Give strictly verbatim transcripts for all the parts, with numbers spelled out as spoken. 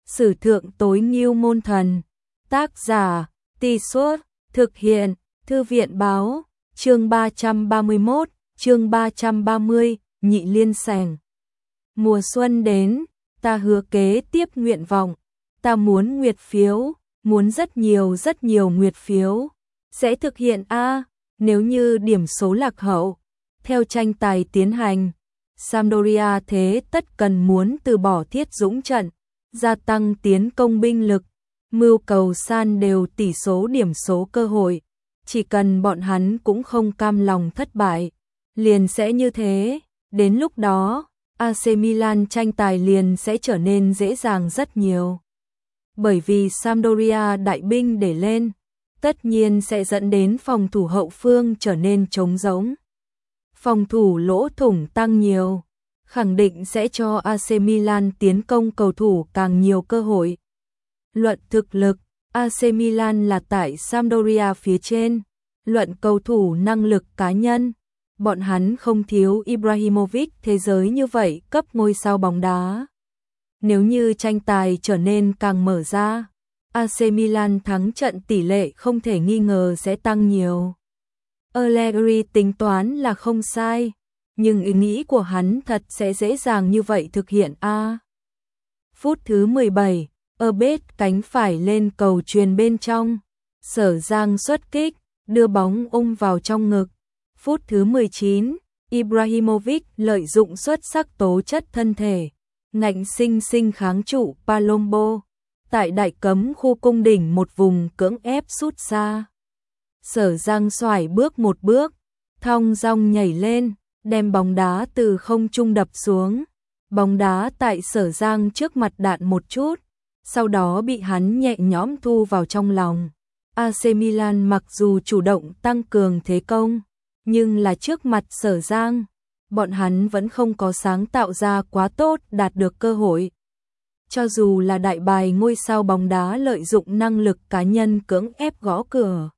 Sử thượng tối ngưu môn thần. Tác giả, Tì Suốt, thực hiện, Thư viện báo, chương ba trăm ba mươi mốt, chương ba trăm ba mươi, nhị liên sảnh. Mùa xuân đến, ta hứa kế tiếp nguyện vọng, ta muốn nguyệt phiếu, muốn rất nhiều rất nhiều nguyệt phiếu, sẽ thực hiện a, nếu như điểm số lạc hậu. Theo tranh tài tiến hành, Sampdoria thế tất cần muốn từ bỏ thiết dũng trận, gia tăng tiến công binh lực, mưu cầu san đều tỷ số điểm số cơ hội. Chỉ cần bọn hắn cũng không cam lòng thất bại, liền sẽ như thế. Đến lúc đó, a xê Milan tranh tài liền sẽ trở nên dễ dàng rất nhiều. Bởi vì Sampdoria đại binh để lên, tất nhiên sẽ dẫn đến phòng thủ hậu phương trở nên trống rỗng. Phòng thủ lỗ thủng tăng nhiều, khẳng định sẽ cho a xê Milan tiến công cầu thủ càng nhiều cơ hội. Luận thực lực, a xê Milan là tại Sampdoria phía trên. Luận cầu thủ năng lực cá nhân, bọn hắn không thiếu Ibrahimovic thế giới như vậy cấp ngôi sao bóng đá. Nếu như tranh tài trở nên càng mở ra, a xê Milan thắng trận tỷ lệ không thể nghi ngờ sẽ tăng nhiều. Allegri tính toán là không sai, nhưng ý nghĩ của hắn thật sẽ dễ dàng như vậy thực hiện a. Phút thứ mười bảy, Abed cánh phải lên cầu chuyền bên trong, Sở Giang xuất kích, đưa bóng ung vào trong ngực. Phút thứ mười chín, Ibrahimovic lợi dụng xuất sắc tố chất thân thể, ngạnh sinh sinh kháng trụ Palombo, tại đại cấm khu cung đỉnh một vùng cưỡng ép sút xa. Sở Giang xoải bước một bước, thong dong nhảy lên, đem bóng đá từ không trung đập xuống. Bóng đá tại Sở Giang trước mặt đạn một chút, sau đó bị hắn nhẹ nhõm thu vào trong lòng. a xê Milan mặc dù chủ động tăng cường thế công, nhưng là trước mặt Sở Giang, bọn hắn vẫn không có sáng tạo ra quá tốt đạt được cơ hội. Cho dù là đại bài ngôi sao bóng đá lợi dụng năng lực cá nhân cưỡng ép gõ cửa,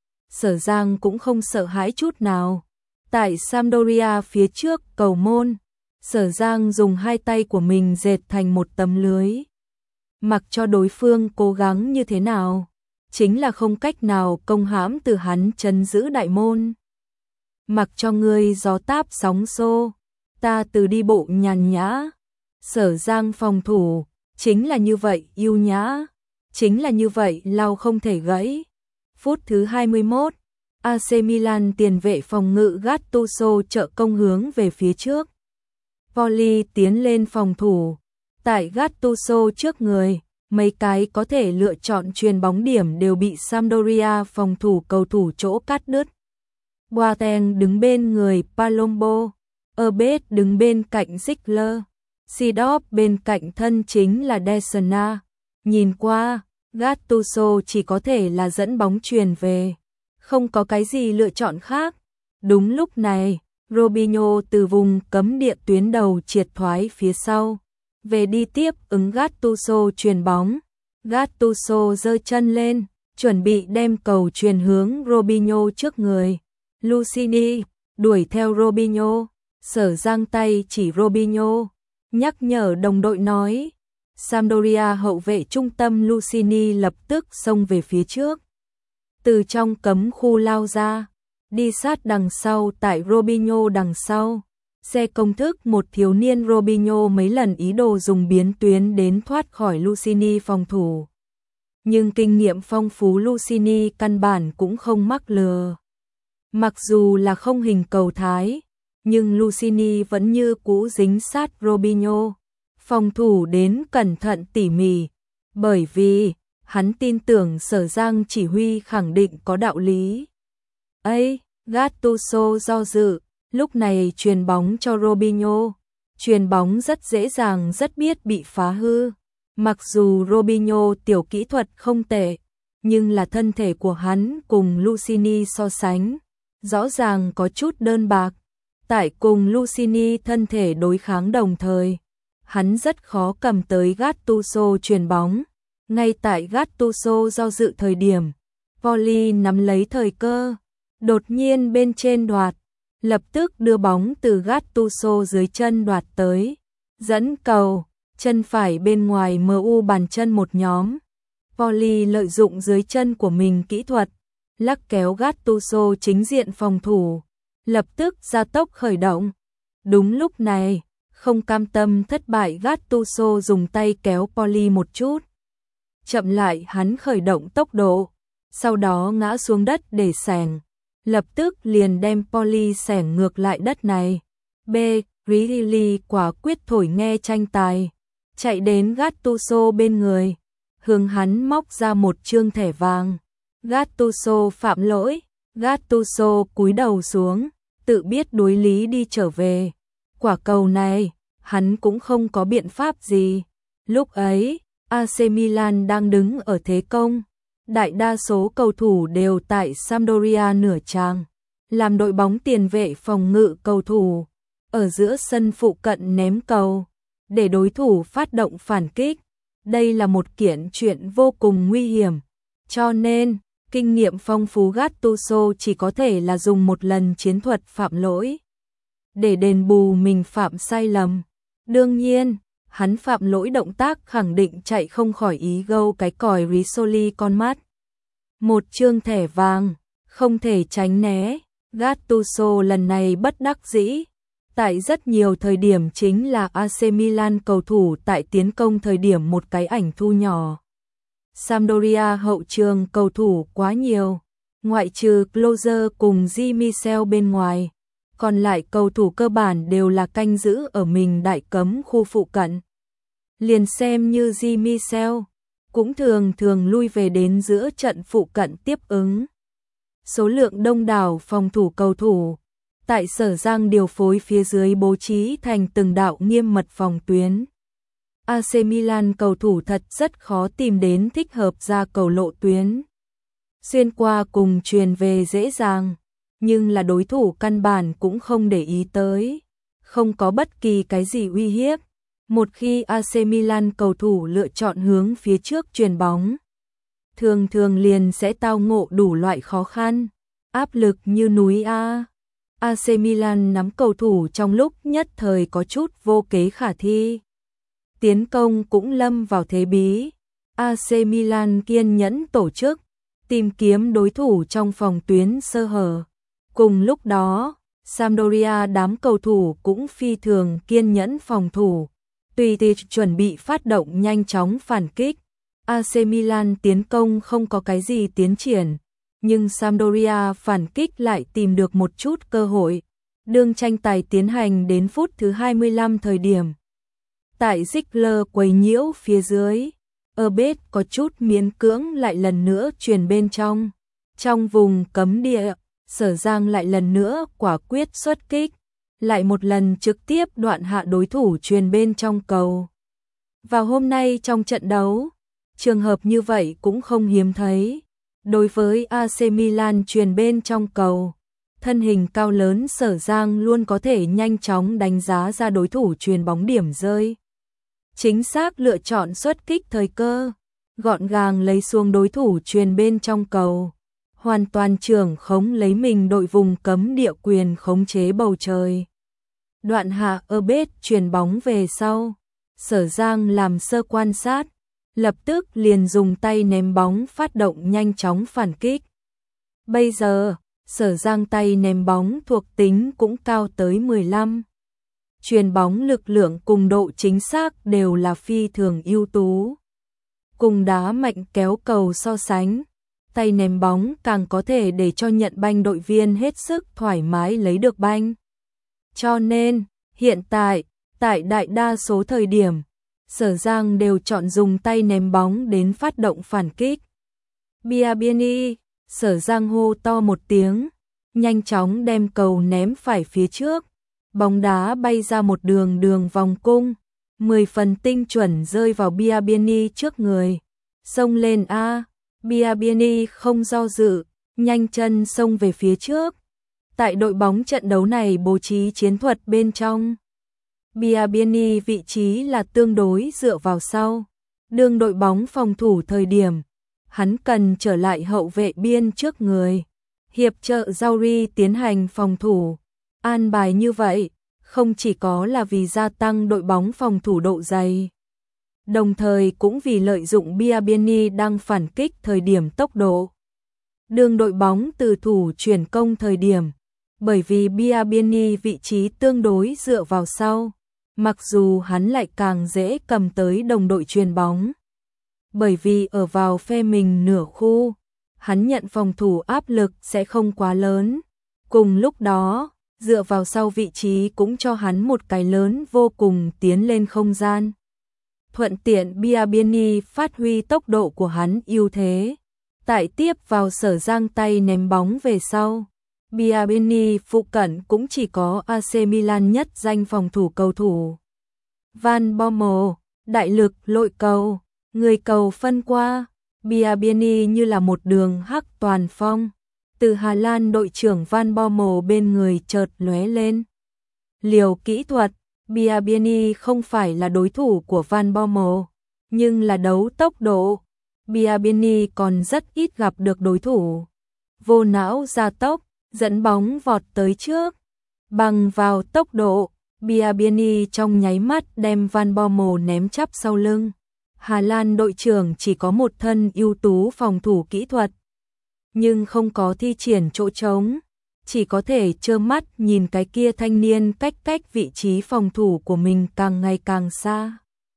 Sở Giang cũng không sợ hãi chút nào. Tại Sampdoria phía trước cầu môn, Sở Giang dùng hai tay của mình dệt thành một tấm lưới. Mặc cho đối phương cố gắng như thế nào, chính là không cách nào công hãm từ hắn trấn giữ đại môn. Mặc cho ngươi gió táp sóng xô, ta từ đi bộ nhàn nhã. Sở Giang phòng thủ, chính là như vậy yêu nhã, chính là như vậy lau không thể gãy. Phút thứ hai mươi mốt, a xê Milan tiền vệ phòng ngự Gattuso trợ công hướng về phía trước. Volley tiến lên phòng thủ, tại Gattuso trước người, mấy cái có thể lựa chọn chuyền bóng điểm đều bị Sampdoria phòng thủ cầu thủ chỗ cắt đứt. Boateng đứng bên người Palombo, Abed đứng bên cạnh Ziegler, Seedorf bên cạnh thân chính là Desna. Nhìn qua, Gattuso chỉ có thể là dẫn bóng chuyền về, không có cái gì lựa chọn khác. Đúng lúc này, Robinho từ vùng cấm địa tuyến đầu triệt thoái phía sau, về đi tiếp ứng Gattuso chuyền bóng. Gattuso giơ chân lên, chuẩn bị đem cầu chuyền hướng Robinho trước người. Lucini đuổi theo Robinho, Sở Giang tay chỉ Robinho, nhắc nhở đồng đội nói. Sampdoria hậu vệ trung tâm Lucini lập tức xông về phía trước, từ trong cấm khu lao ra, đi sát đằng sau tại Robinho đằng sau. Xe công thức một thiếu niên Robinho mấy lần ý đồ dùng biến tuyến đến thoát khỏi Lucini phòng thủ. Nhưng kinh nghiệm phong phú Lucini căn bản cũng không mắc lừa. Mặc dù là không hình cầu thái, nhưng Lucini vẫn như cũ dính sát Robinho, phòng thủ đến cẩn thận tỉ mỉ, bởi vì hắn tin tưởng Sở Giang chỉ huy khẳng định có đạo lý. Ấy, Gattuso do dự, lúc này chuyền bóng cho Robinho, chuyền bóng rất dễ dàng rất biết bị phá hư. Mặc dù Robinho tiểu kỹ thuật không tệ, nhưng là thân thể của hắn cùng Lucini so sánh, rõ ràng có chút đơn bạc. Tại cùng Lucini thân thể đối kháng đồng thời, hắn rất khó cầm tới Gattuso chuyền bóng. Ngay tại Gattuso do dự thời điểm, Volley nắm lấy thời cơ, đột nhiên bên trên đoạt, lập tức đưa bóng từ Gattuso dưới chân đoạt tới, dẫn cầu, chân phải bên ngoài em u bàn chân một nhóm. Poli lợi dụng dưới chân của mình kỹ thuật, lắc kéo Gattuso chính diện phòng thủ, lập tức gia tốc khởi động. Đúng lúc này, không cam tâm thất bại, Gattuso dùng tay kéo Poli một chút, chậm lại hắn khởi động tốc độ, sau đó ngã xuống đất để xẻng, lập tức liền đem Poli xẻng ngược lại đất này. B. Ridley quả quyết thổi nghe tranh tài, chạy đến Gattuso bên người, hướng hắn móc ra một trương thẻ vàng. Gattuso phạm lỗi, Gattuso cúi đầu xuống, tự biết đối lý đi trở về. Quả cầu này, hắn cũng không có biện pháp gì. Lúc ấy, a xê Milan đang đứng ở thế công. Đại đa số cầu thủ đều tại Sampdoria nửa tràng, làm đội bóng tiền vệ phòng ngự cầu thủ, ở giữa sân phụ cận ném cầu, để đối thủ phát động phản kích. Đây là một kiện chuyện vô cùng nguy hiểm, cho nên, kinh nghiệm phong phú Gattuso chỉ có thể là dùng một lần chiến thuật phạm lỗi, để đền bù mình phạm sai lầm. Đương nhiên, hắn phạm lỗi động tác khẳng định chạy không khỏi ý gâu cái còi Risoli con mắt. Một trương thẻ vàng, không thể tránh né, Gattuso lần này bất đắc dĩ. Tại rất nhiều thời điểm chính là a xê Milan cầu thủ tại tiến công thời điểm một cái ảnh thu nhỏ. Sampdoria hậu trường cầu thủ quá nhiều, ngoại trừ Closer cùng Di Michel bên ngoài, còn lại cầu thủ cơ bản đều là canh giữ ở mình đại cấm khu phụ cận. Liền xem như Di Michel, cũng thường thường lui về đến giữa trận phụ cận tiếp ứng. Số lượng đông đảo phòng thủ cầu thủ, tại Sở Giang điều phối phía dưới bố trí thành từng đạo nghiêm mật phòng tuyến. a xê Milan cầu thủ thật rất khó tìm đến thích hợp ra cầu lộ tuyến. Xuyên qua cùng truyền về dễ dàng, nhưng là đối thủ căn bản cũng không để ý tới, không có bất kỳ cái gì uy hiếp. Một khi a xê Milan cầu thủ lựa chọn hướng phía trước chuyền bóng, thường thường liền sẽ tao ngộ đủ loại khó khăn, áp lực như núi A. a xê Milan nắm cầu thủ trong lúc nhất thời có chút vô kế khả thi. Tiến công cũng lâm vào thế bí. a xê Milan kiên nhẫn tổ chức, tìm kiếm đối thủ trong phòng tuyến sơ hở. Cùng lúc đó, Sampdoria đám cầu thủ cũng phi thường kiên nhẫn phòng thủ, tùy thời chuẩn bị phát động nhanh chóng phản kích. a xê Milan tiến công không có cái gì tiến triển, nhưng Sampdoria phản kích lại tìm được một chút cơ hội. Đương tranh tài tiến hành đến phút thứ hai mươi lăm thời điểm, tại Ziegler quấy nhiễu phía dưới, Erbet có chút miễn cưỡng lại lần nữa truyền bên trong. Trong vùng cấm địa, Sở Giang lại lần nữa quả quyết xuất kích, lại một lần trực tiếp đoạn hạ đối thủ truyền bên trong cầu. Vào hôm nay trong trận đấu, trường hợp như vậy cũng không hiếm thấy. Đối với a xê Milan truyền bên trong cầu, thân hình cao lớn Sở Giang luôn có thể nhanh chóng đánh giá ra đối thủ truyền bóng điểm rơi. Chính xác lựa chọn xuất kích thời cơ, gọn gàng lấy xuống đối thủ truyền bên trong cầu, hoàn toàn trưởng khống lấy mình đội vùng cấm địa quyền khống chế bầu trời. Đoạn hạ Erbet truyền bóng về sau, Sở Giang làm sơ quan sát, lập tức liền dùng tay ném bóng phát động nhanh chóng phản kích. Bây giờ, Sở Giang tay ném bóng thuộc tính cũng cao tới mười lăm. Truyền bóng lực lượng cùng độ chính xác đều là phi thường ưu tú. Cùng đá mạnh kéo cầu so sánh, tay ném bóng càng có thể để cho nhận banh đội viên hết sức thoải mái lấy được banh. Cho nên, hiện tại, tại đại đa số thời điểm, Sở Giang đều chọn dùng tay ném bóng đến phát động phản kích. Biabiany, Sở Giang hô to một tiếng, nhanh chóng đem cầu ném phải phía trước. Bóng đá bay ra một đường đường vòng cung, mười phần tinh chuẩn rơi vào Biabiany trước người. Xông lên A, Biabiany không do dự, nhanh chân xông về phía trước. Tại đội bóng trận đấu này bố trí chiến thuật bên trong, Biabiany vị trí là tương đối dựa vào sau. Đương đội bóng phòng thủ thời điểm, hắn cần trở lại hậu vệ biên trước người, hiệp trợ Zauri tiến hành phòng thủ. An bài như vậy, không chỉ có là vì gia tăng đội bóng phòng thủ độ dày, đồng thời cũng vì lợi dụng Biabiany đang phản kích thời điểm tốc độ. Đường đội bóng từ thủ chuyển công thời điểm, bởi vì Biabiany vị trí tương đối dựa vào sau, mặc dù hắn lại càng dễ cầm tới đồng đội chuyền bóng. Bởi vì ở vào phe mình nửa khu, hắn nhận phòng thủ áp lực sẽ không quá lớn. Cùng lúc đó, dựa vào sau vị trí cũng cho hắn một cái lớn vô cùng tiến lên không gian. Thuận tiện Biabiany phát huy tốc độ của hắn ưu thế. Tại tiếp vào Sở Giang tay ném bóng về sau. Biabiany phụ cận cũng chỉ có a xê Milan nhất danh phòng thủ cầu thủ. Van Bommel, đại lực lội cầu, người cầu phân qua. Biabiany như là một đường hắc toàn phong. Từ Hà Lan đội trưởng Van Bommel bên người chợt lóe lên. Liều kỹ thuật, Biabiany không phải là đối thủ của Van Bommel, nhưng là đấu tốc độ. Biabiany còn rất ít gặp được đối thủ. Vô não gia tốc, dẫn bóng vọt tới trước. Bằng vào tốc độ, Biabiany trong nháy mắt đem Van Bommel ném chắp sau lưng. Hà Lan đội trưởng chỉ có một thân ưu tú phòng thủ kỹ thuật, nhưng không có thi triển chỗ trống, chỉ có thể trơ mắt nhìn cái kia thanh niên cách cách vị trí phòng thủ của mình càng ngày càng xa.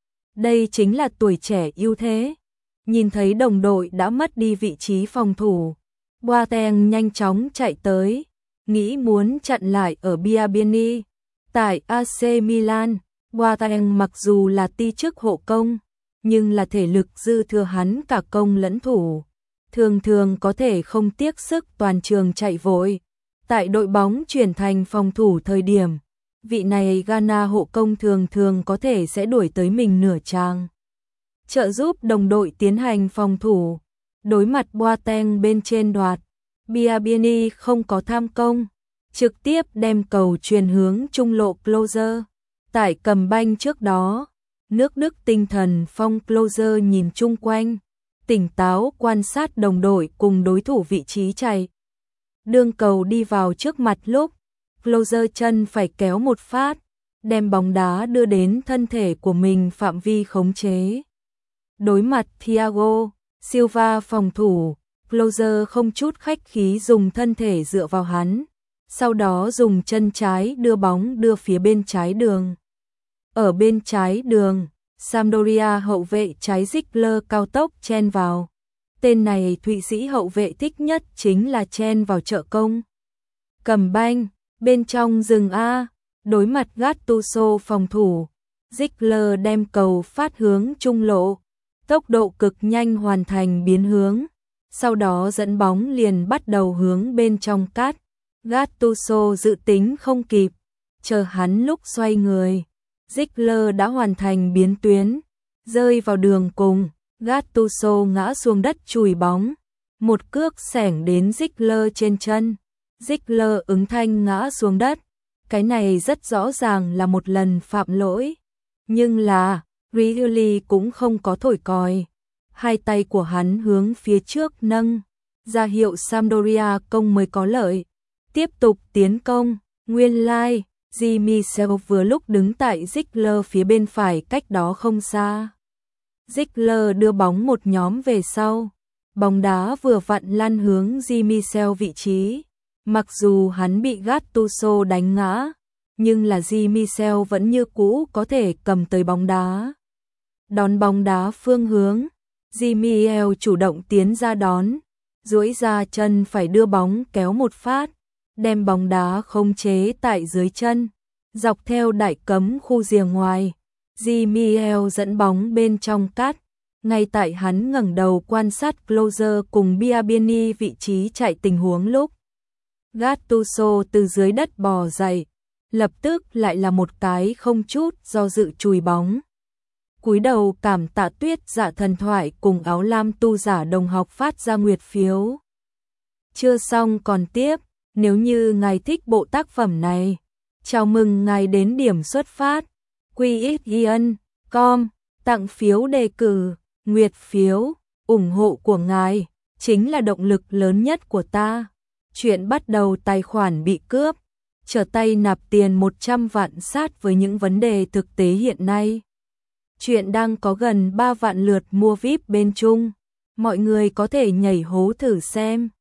Đây chính là tuổi trẻ ưu thế. Nhìn thấy đồng đội đã mất đi vị trí phòng thủ, Boateng nhanh chóng chạy tới, nghĩ muốn chặn lại ở Biabiany. Tại a xê Milan, Boateng mặc dù là ti chức hộ công, nhưng là thể lực dư thừa hắn cả công lẫn thủ, thường thường có thể không tiếc sức toàn trường chạy vội. Tại đội bóng chuyển thành phòng thủ thời điểm, vị này Ghana hộ công thường thường có thể sẽ đuổi tới mình nửa trang, trợ giúp đồng đội tiến hành phòng thủ. Đối mặt Boateng bên trên đoạt, Biabiany không có tham công, trực tiếp đem cầu truyền hướng trung lộ Closer. Tại cầm banh trước đó, nước Đức tinh thần phong Closer nhìn chung quanh, tỉnh táo quan sát đồng đội cùng đối thủ vị trí chạy. Đương cầu đi vào trước mặt lúc, Closer chân phải kéo một phát, đem bóng đá đưa đến thân thể của mình phạm vi khống chế. Đối mặt Thiago Silva phòng thủ, Closer không chút khách khí dùng thân thể dựa vào hắn, sau đó dùng chân trái đưa bóng đưa phía bên trái đường. Ở bên trái đường, Sampdoria hậu vệ trái Ziegler cao tốc chen vào. Tên này Thụy Sĩ hậu vệ thích nhất chính là chen vào trợ công. Cầm banh, bên trong rừng A, đối mặt Gattuso phòng thủ, Ziegler đem cầu phát hướng trung lộ, tốc độ cực nhanh hoàn thành biến hướng, sau đó dẫn bóng liền bắt đầu hướng bên trong cắt. Gattuso dự tính không kịp, chờ hắn lúc xoay người, Ziegler đã hoàn thành biến tuyến, rơi vào đường cùng, Gattuso ngã xuống đất chùi bóng, một cước xẻng đến Ziegler trên chân, Ziegler ứng thanh ngã xuống đất. Cái này rất rõ ràng là một lần phạm lỗi, nhưng là Riulli cũng không có thổi còi, hai tay của hắn hướng phía trước nâng, ra hiệu Sampdoria công mới có lợi. Tiếp tục tiến công, nguyên lai, like, Di-Michel vừa lúc đứng tại Ziegler phía bên phải cách đó không xa. Ziegler đưa bóng một nhóm về sau, bóng đá vừa vặn lăn hướng Di-Michel vị trí. Mặc dù hắn bị Gattuso đánh ngã, nhưng là Di-Michel vẫn như cũ có thể cầm tới bóng đá. Đón bóng đá phương hướng, Di-Michel chủ động tiến ra đón, duỗi ra chân phải đưa bóng kéo một phát, đem bóng đá khống chế tại dưới chân, dọc theo đại cấm khu rìa ngoài. Di-Michel dẫn bóng bên trong cắt, ngay tại hắn ngẩng đầu quan sát Closer cùng Biabiany vị trí chạy tình huống lúc, Gattuso từ dưới đất bò dậy, lập tức lại là một cái không chút do dự chùi bóng. Cúi đầu cảm tạ Tuyết Dạ thần thoại cùng áo lam tu giả đồng học phát ra nguyệt phiếu. Chưa xong còn tiếp, nếu như ngài thích bộ tác phẩm này, chào mừng ngài đến điểm xuất phát. quy ích yên chấm com, tặng phiếu đề cử, nguyệt phiếu, ủng hộ của ngài, chính là động lực lớn nhất của ta. Chuyện bắt đầu tài khoản bị cướp, trở tay nạp tiền một trăm vạn sát với những vấn đề thực tế hiện nay. Chuyện đang có gần ba vạn lượt mua vi ai pi bên Trung. Mọi người có thể nhảy hố thử xem.